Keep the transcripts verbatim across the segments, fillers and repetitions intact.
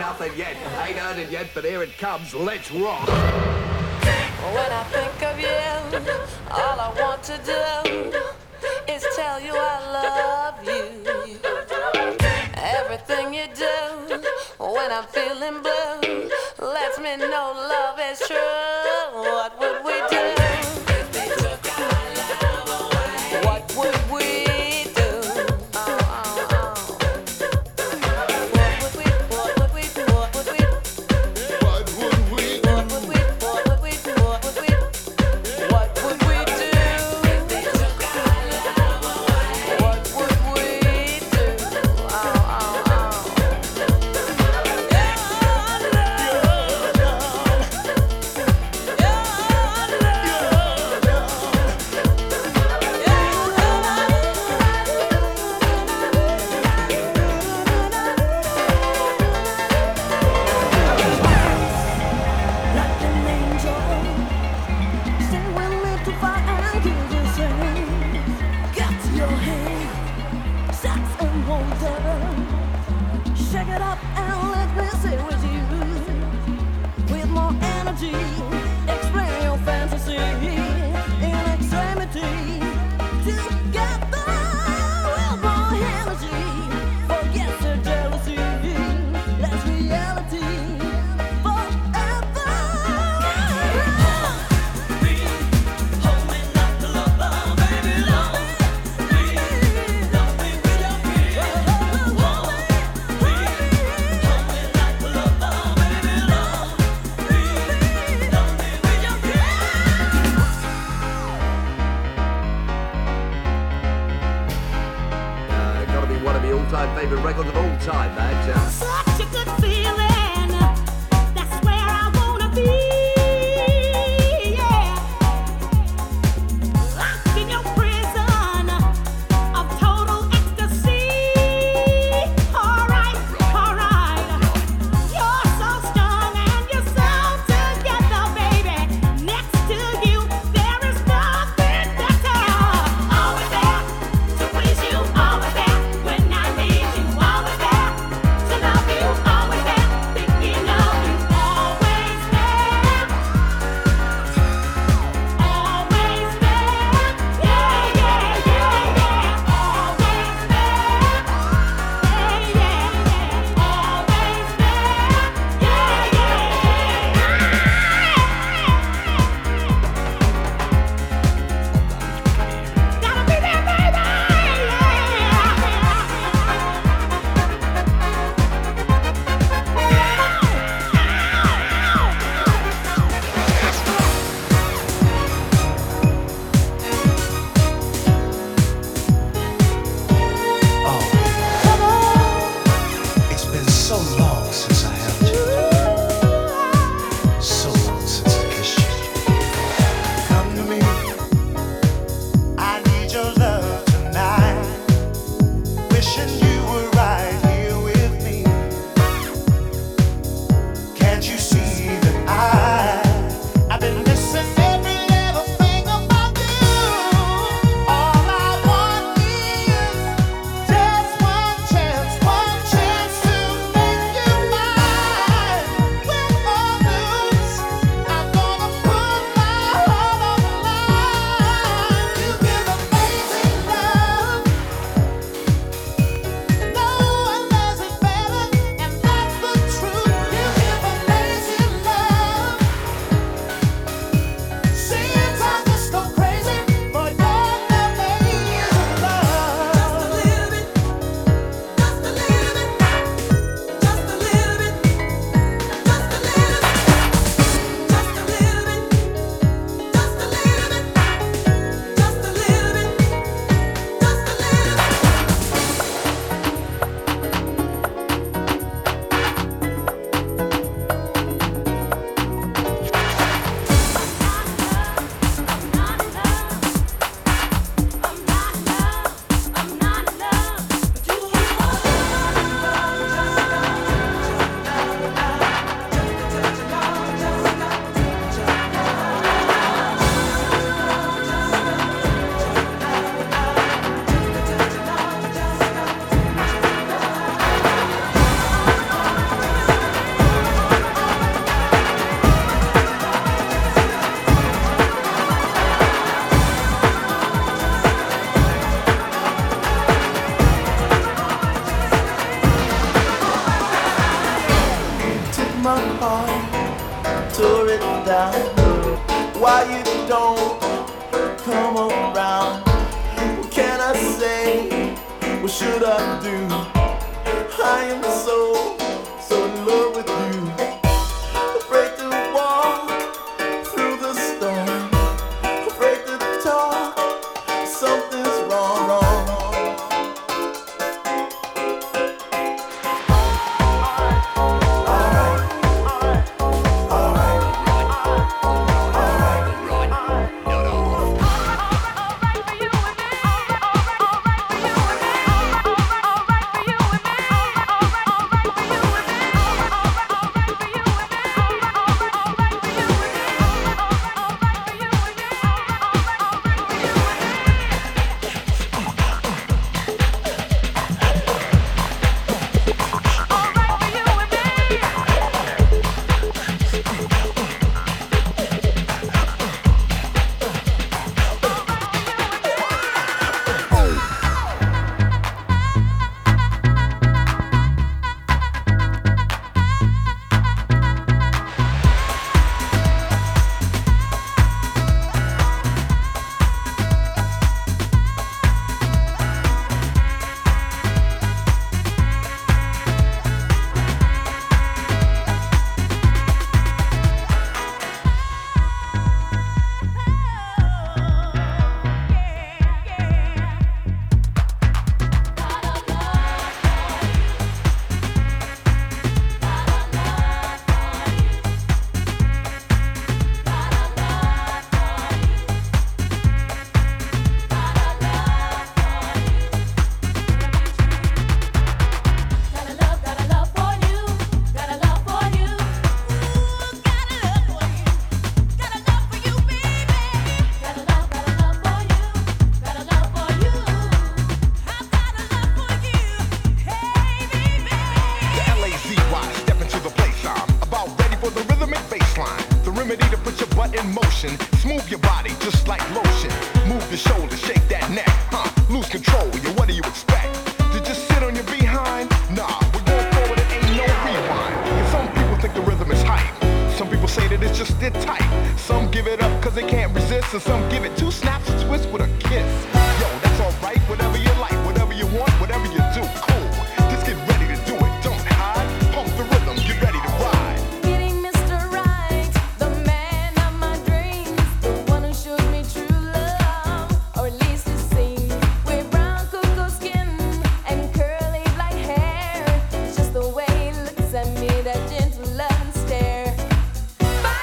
nothing yet. Ain't heard it yet, but here it comes. Let's rock. When I think of you, all I want to do is tell you I love you. Everything you do when I'm feeling blue lets me know love is true. What would we do if they took our love away? What would we do? Oh, oh, oh. What would we, what would we do? What would we What would we do? What would we, what would we do? What would we What would we do if they took our love away? What would we do? Oh, oh, oh. Like an angel, stay with me to find you the same. Get your hand, sex and wonder. Shake it up and let me stay with you. With more energy, explain your fantasy in extremity. Together with more energy, forget the jealousy. That's reality. Uh, gotta be one of the all-time favourite records of all time, that. Uh, Such a good feeling. That's where I wanna be. Yeah. Locked in your prison of total ecstasy. Alright, alright. You're so strong and you're so together, baby. Next to you, there is nothing better. Always there to please you. Always there when I need you. Always there heart, tore it down. Why you don't come around? What can I say? What should I do? I am so, so in love with you. Afraid to walk through the storm. Afraid to talk. Something's wrong, wrong, wrong.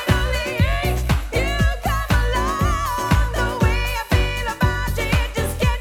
Finally, you come along. The way I feel about you, it just can't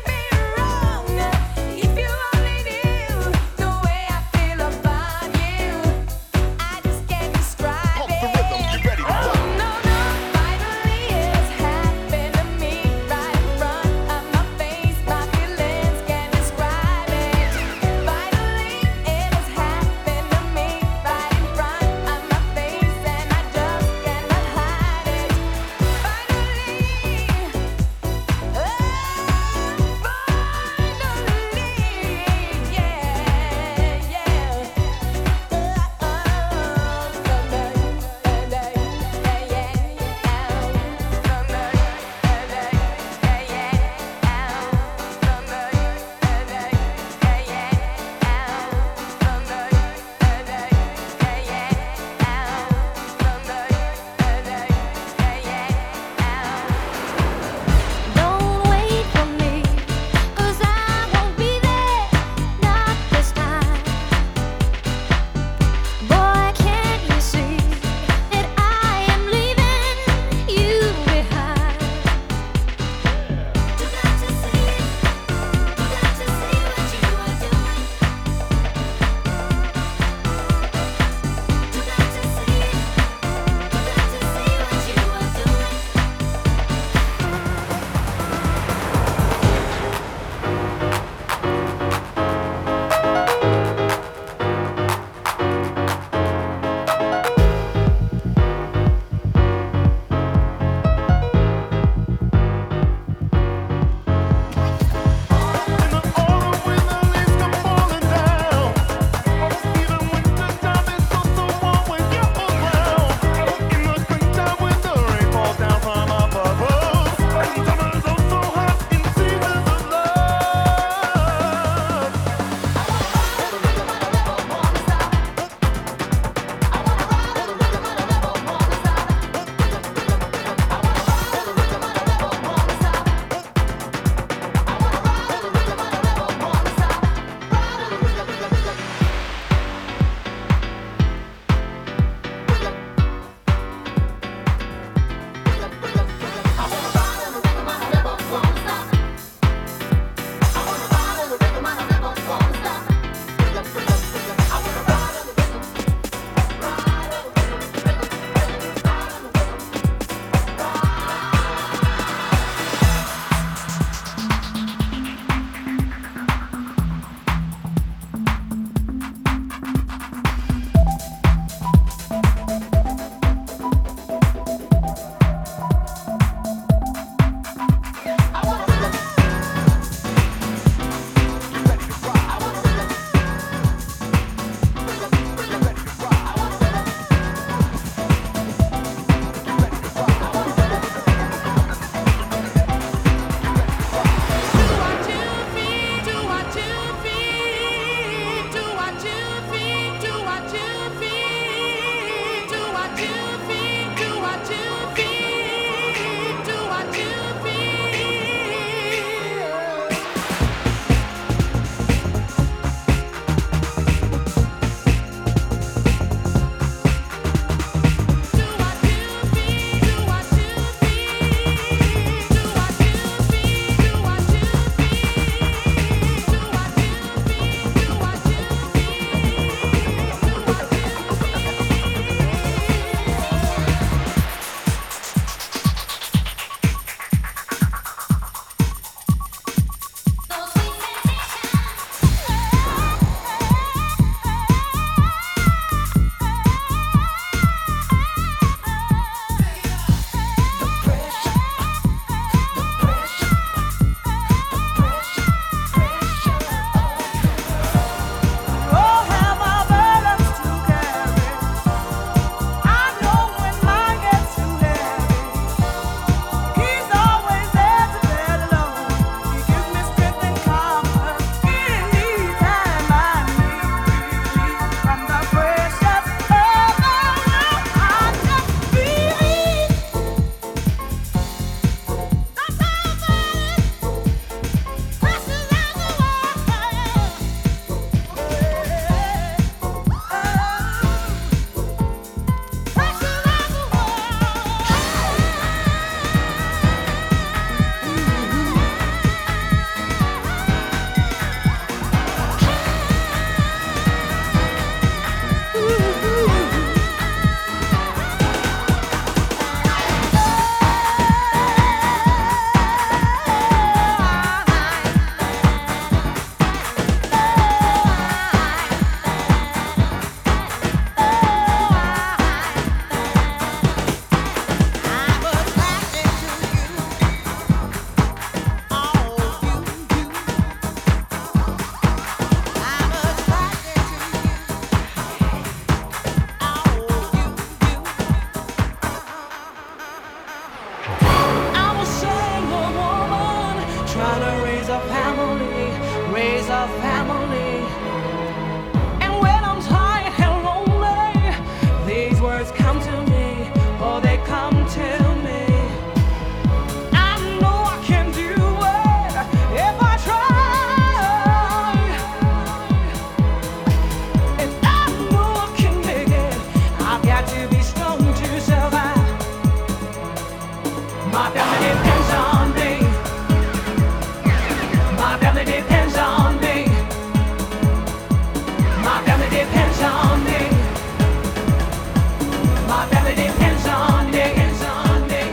come to me, oh, they come to me. I know I can do it if I try. And I know I can make it. I've got to be strong to survive. My family depends on me. My family depends on me. My family depends on me. My family depends on me. Depends on me.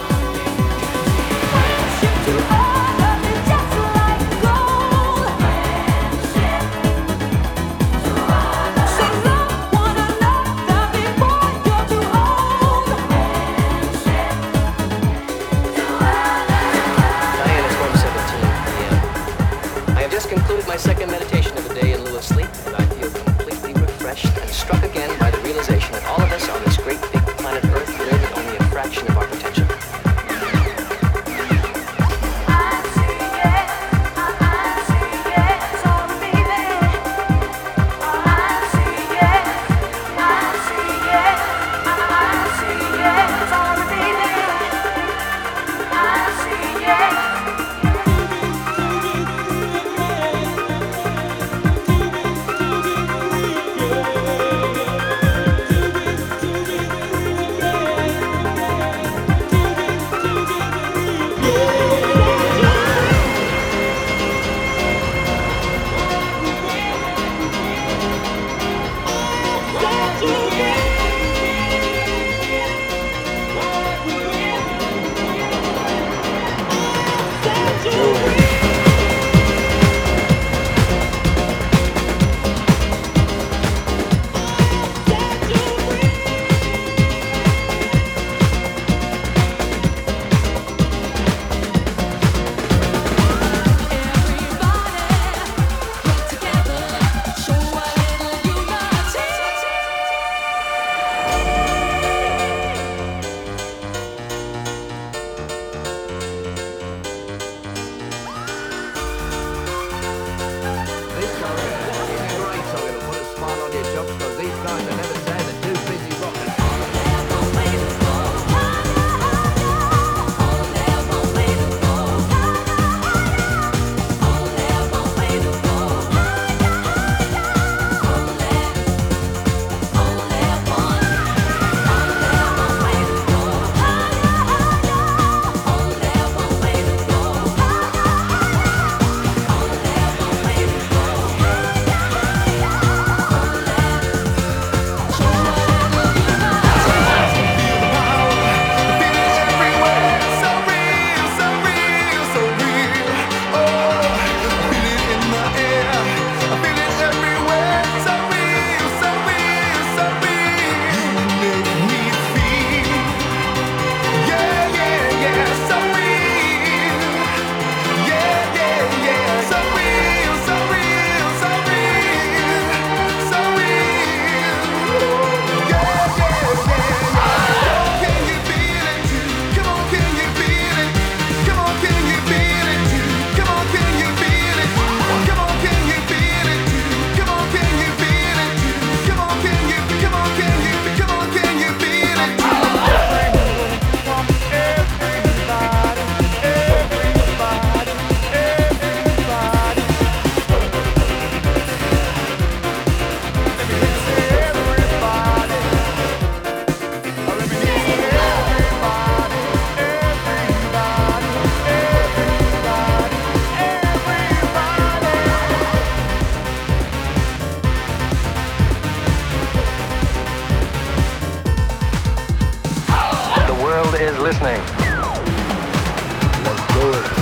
Friendship to all of me just like gold. Friendship to all of me. So love one another before you're too old. Friendship to all of me. Diane, it's one seventeen p m I have just concluded my second meditation of the day in lieu of sleep, and I feel completely refreshed and struck again by the realization that all of us on this great big planet Earth live at only a fraction of our potential. I see it, I see it, so baby. I see it, I see it, I see it, so baby. I see it. This song is a great song. It'll put a smile on your jokes because these guys are never sad. They're too busy rocking. The world is listening. Let's do it.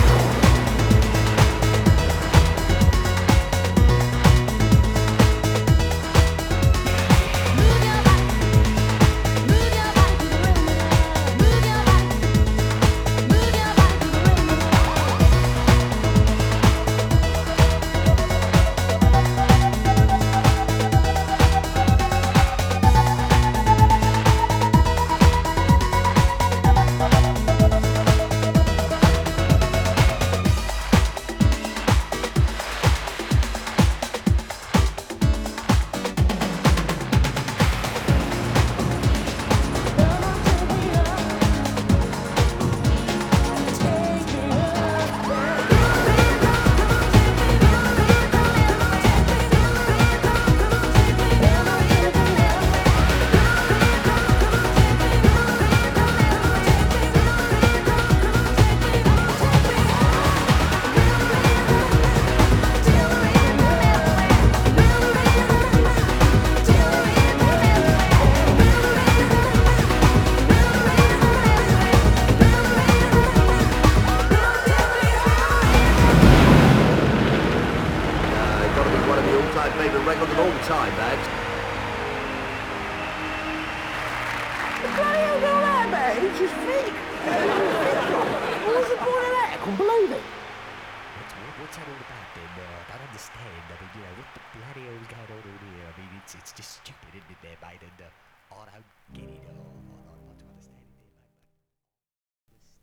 all-time favourite record of all time, Bags. Bloody hell, all that about it? It's just fake. What was the point of that? I couldn't believe it. What's, what, what's that all about then? Uh, I don't understand. I mean, you know, what the bloody hell's going on over here? I mean, it's, it's just stupid, isn't it there, mate? And uh, I don't get it all.